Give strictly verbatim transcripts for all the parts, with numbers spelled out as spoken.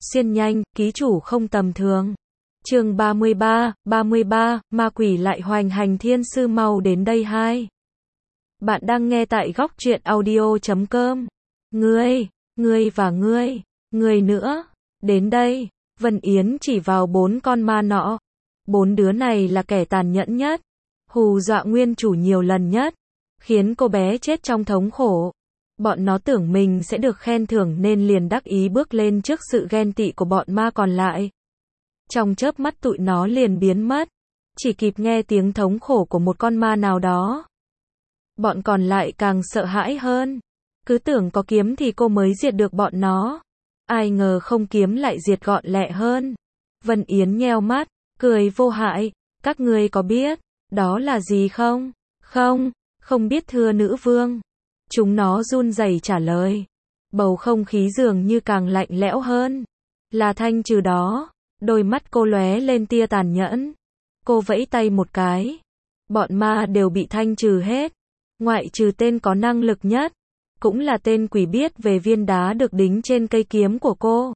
xuyên nhanh, ký chủ không tầm thường. Chương ba mươi ba, ba mươi ba, ma quỷ lại hoành hành thiên sư mau đến đây hai. Bạn đang nghe tại góc truyện audio chấm com. Ngươi, ngươi và ngươi, ngươi nữa, đến đây. Vân Yến chỉ vào bốn con ma nọ. Bốn đứa này là kẻ tàn nhẫn nhất, hù dọa nguyên chủ nhiều lần nhất, khiến cô bé chết trong thống khổ. Bọn nó tưởng mình sẽ được khen thưởng nên liền đắc ý bước lên trước sự ghen tị của bọn ma còn lại. Trong chớp mắt tụi nó liền biến mất, chỉ kịp nghe tiếng thống khổ của một con ma nào đó. Bọn còn lại càng sợ hãi hơn, cứ tưởng có kiếm thì cô mới diệt được bọn nó. Ai ngờ không, kiếm lại diệt gọn lẹ hơn. Vân Yến nheo mắt, cười vô hại, các ngươi có biết đó là gì không? Không, không biết thưa nữ vương. Chúng nó run rẩy trả lời. Bầu không khí dường như càng lạnh lẽo hơn. Là thanh trừ đó. Đôi mắt cô lóe lên tia tàn nhẫn. Cô vẫy tay một cái. Bọn ma đều bị thanh trừ hết. Ngoại trừ tên có năng lực nhất, cũng là tên quỷ biết về viên đá được đính trên cây kiếm của cô.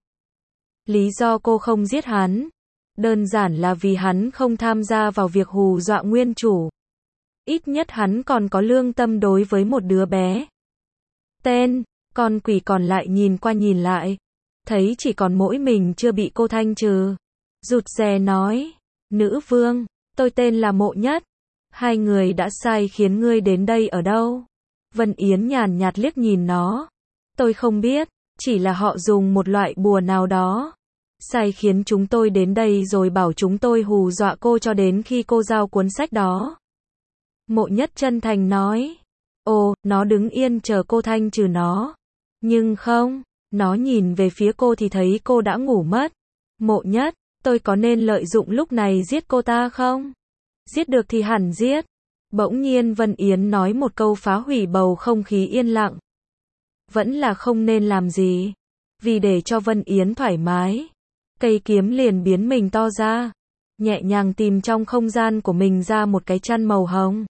Lý do cô không giết hắn, đơn giản là vì hắn không tham gia vào việc hù dọa nguyên chủ. Ít nhất hắn còn có lương tâm đối với một đứa bé. Tên, con quỷ còn lại nhìn qua nhìn lại, thấy chỉ còn mỗi mình chưa bị cô thanh trừ. Rụt rè nói, nữ vương, tôi tên là Mộ Nhất. Hai người đã sai khiến ngươi đến đây ở đâu? Vân Yến nhàn nhạt liếc nhìn nó. Tôi không biết, chỉ là họ dùng một loại bùa nào đó sai khiến chúng tôi đến đây rồi bảo chúng tôi hù dọa cô cho đến khi cô giao cuốn sách đó. Mộ Nhất chân thành nói. Ồ, nó đứng yên chờ cô thanh trừ nó. Nhưng không, nó nhìn về phía cô thì thấy cô đã ngủ mất. Mộ Nhất, tôi có nên lợi dụng lúc này giết cô ta không? Giết được thì hẳn giết. Bỗng nhiên Vân Yến nói một câu phá hủy bầu không khí yên lặng. Vẫn là không nên làm gì. Vì để cho Vân Yến thoải mái, cây kiếm liền biến mình to ra, nhẹ nhàng tìm trong không gian của mình ra một cái chăn màu hồng.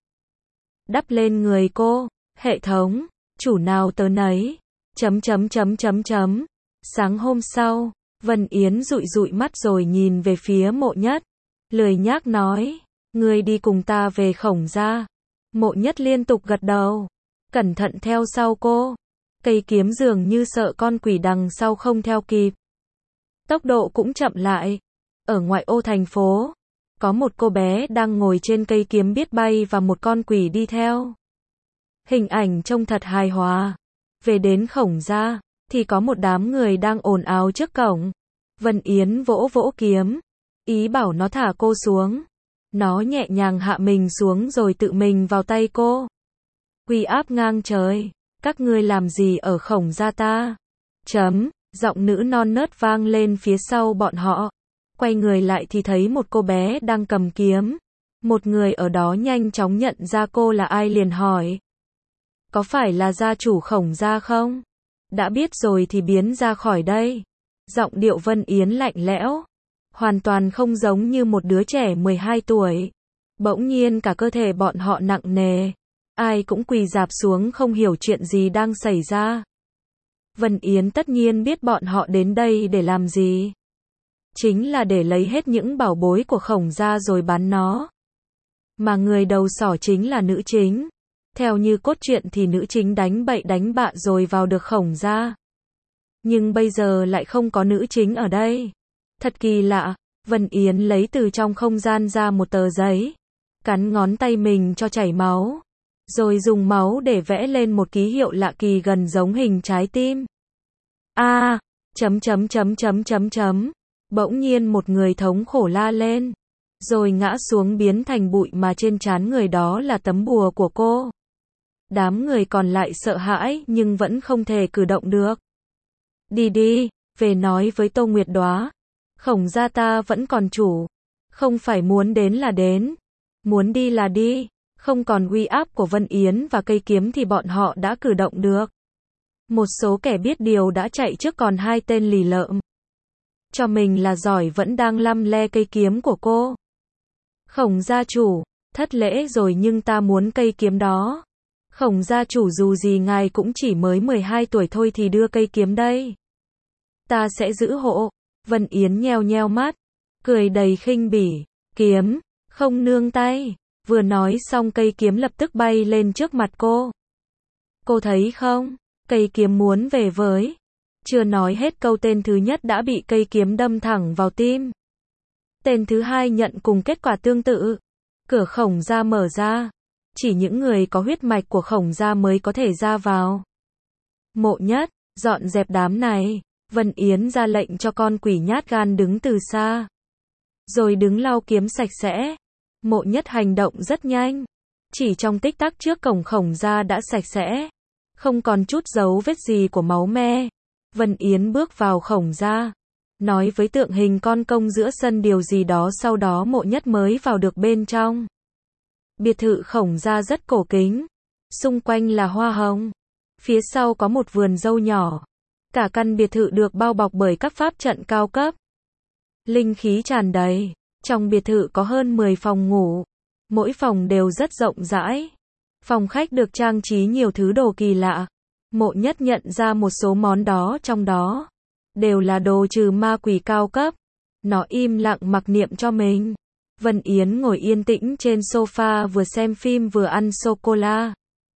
Đắp lên người cô. Hệ thống, chủ nào tớ nấy. Chấm chấm chấm chấm chấm. Sáng hôm sau, Vân Yến dụi dụi mắt rồi nhìn về phía Mộ Nhất. Lười nhác nói, ngươi đi cùng ta về Khổng gia. Mộ Nhất liên tục gật đầu, cẩn thận theo sau cô. Cây kiếm dường như sợ con quỷ đằng sau không theo kịp, tốc độ cũng chậm lại. Ở ngoại ô thành phố, có một cô bé đang ngồi trên cây kiếm biết bay và một con quỷ đi theo. Hình ảnh trông thật hài hòa. Về đến Khổng gia, thì có một đám người đang ồn ào trước cổng. Vân Yến vỗ vỗ kiếm, ý bảo nó thả cô xuống. Nó nhẹ nhàng hạ mình xuống rồi tự mình vào tay cô. Uy áp ngang trời, các ngươi làm gì ở Khổng gia ta? Chấm, giọng nữ non nớt vang lên phía sau bọn họ. Quay người lại thì thấy một cô bé đang cầm kiếm. Một người ở đó nhanh chóng nhận ra cô là ai liền hỏi. Có phải là gia chủ Khổng gia không? Đã biết rồi thì biến ra khỏi đây. Giọng điệu Vân Yến lạnh lẽo, hoàn toàn không giống như một đứa trẻ mười hai tuổi. Bỗng nhiên cả cơ thể bọn họ nặng nề. Ai cũng quỳ rạp xuống không hiểu chuyện gì đang xảy ra. Vân Yến tất nhiên biết bọn họ đến đây để làm gì. Chính là để lấy hết những bảo bối của Khổng gia rồi bán nó. Mà người đầu sỏ chính là nữ chính. Theo như cốt truyện thì nữ chính đánh bậy đánh bạ rồi vào được Khổng gia. Nhưng bây giờ lại không có nữ chính ở đây. Thật kỳ lạ. Vân Yến lấy từ trong không gian ra một tờ giấy, cắn ngón tay mình cho chảy máu, rồi dùng máu để vẽ lên một ký hiệu lạ kỳ gần giống hình trái tim. A, à, chấm chấm chấm chấm chấm chấm. Bỗng nhiên một người thống khổ la lên, rồi ngã xuống biến thành bụi mà trên trán người đó là tấm bùa của cô. Đám người còn lại sợ hãi nhưng vẫn không thể cử động được. Đi đi, về nói với Tô Nguyệt Đóa. Khổng gia ta vẫn còn chủ. Không phải muốn đến là đến. Muốn đi là đi. Không còn uy áp của Vân Yến và cây kiếm thì bọn họ đã cử động được. Một số kẻ biết điều đã chạy trước còn hai tên lì lợm. Cho mình là giỏi vẫn đang lăm le cây kiếm của cô. Khổng gia chủ, thất lễ rồi nhưng ta muốn cây kiếm đó. Khổng gia chủ dù gì ngài cũng chỉ mới mười hai tuổi thôi thì đưa cây kiếm đây. Ta sẽ giữ hộ. Vân Yến nheo nheo mắt, cười đầy khinh bỉ, kiếm, không nương tay. Vừa nói xong cây kiếm lập tức bay lên trước mặt cô. Cô thấy không, cây kiếm muốn về với. Chưa nói hết câu tên thứ nhất đã bị cây kiếm đâm thẳng vào tim. Tên thứ hai nhận cùng kết quả tương tự. Cửa Khổng gia mở ra. Chỉ những người có huyết mạch của Khổng gia mới có thể ra vào. Mộ Nhất, dọn dẹp đám này. Vân Yến ra lệnh cho con quỷ nhát gan đứng từ xa. Rồi đứng lau kiếm sạch sẽ. Mộ Nhất hành động rất nhanh. Chỉ trong tích tắc trước cổng Khổng gia đã sạch sẽ. Không còn chút dấu vết gì của máu me. Vân Yến bước vào Khổng gia. Nói với tượng hình con công giữa sân điều gì đó, sau đó Mộ Nhất mới vào được bên trong. Biệt thự Khổng gia rất cổ kính. Xung quanh là hoa hồng. Phía sau có một vườn dâu nhỏ. Cả căn biệt thự được bao bọc bởi các pháp trận cao cấp. Linh khí tràn đầy. Trong biệt thự có hơn mười phòng ngủ. Mỗi phòng đều rất rộng rãi. Phòng khách được trang trí nhiều thứ đồ kỳ lạ. Mộ Nhất nhận ra một số món đó trong đó. Đều là đồ trừ ma quỷ cao cấp. Nó im lặng mặc niệm cho mình. Vân Yến ngồi yên tĩnh trên sofa vừa xem phim vừa ăn sô-cô-la.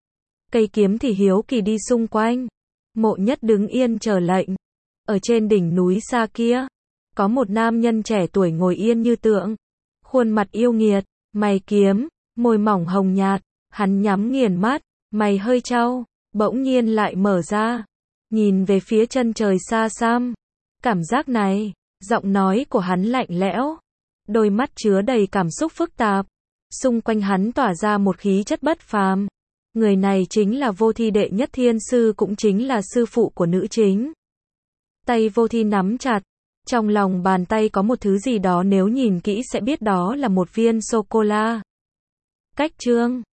Cây kiếm thì hiếu kỳ đi xung quanh. Mộ Nhất đứng yên chờ lệnh. Ở trên đỉnh núi xa kia, có một nam nhân trẻ tuổi ngồi yên như tượng. Khuôn mặt yêu nghiệt, mày kiếm, môi mỏng hồng nhạt. Hắn nhắm nghiền mắt, mày hơi trao, bỗng nhiên lại mở ra. Nhìn về phía chân trời xa xăm. Cảm giác này, giọng nói của hắn lạnh lẽo. Đôi mắt chứa đầy cảm xúc phức tạp. Xung quanh hắn tỏa ra một khí chất bất phàm. Người này chính là Vô Thi đệ nhất thiên sư, cũng chính là sư phụ của nữ chính. Tay Vô Thi nắm chặt. Trong lòng bàn tay có một thứ gì đó, nếu nhìn kỹ sẽ biết đó là một viên sô-cô-la. Cách chương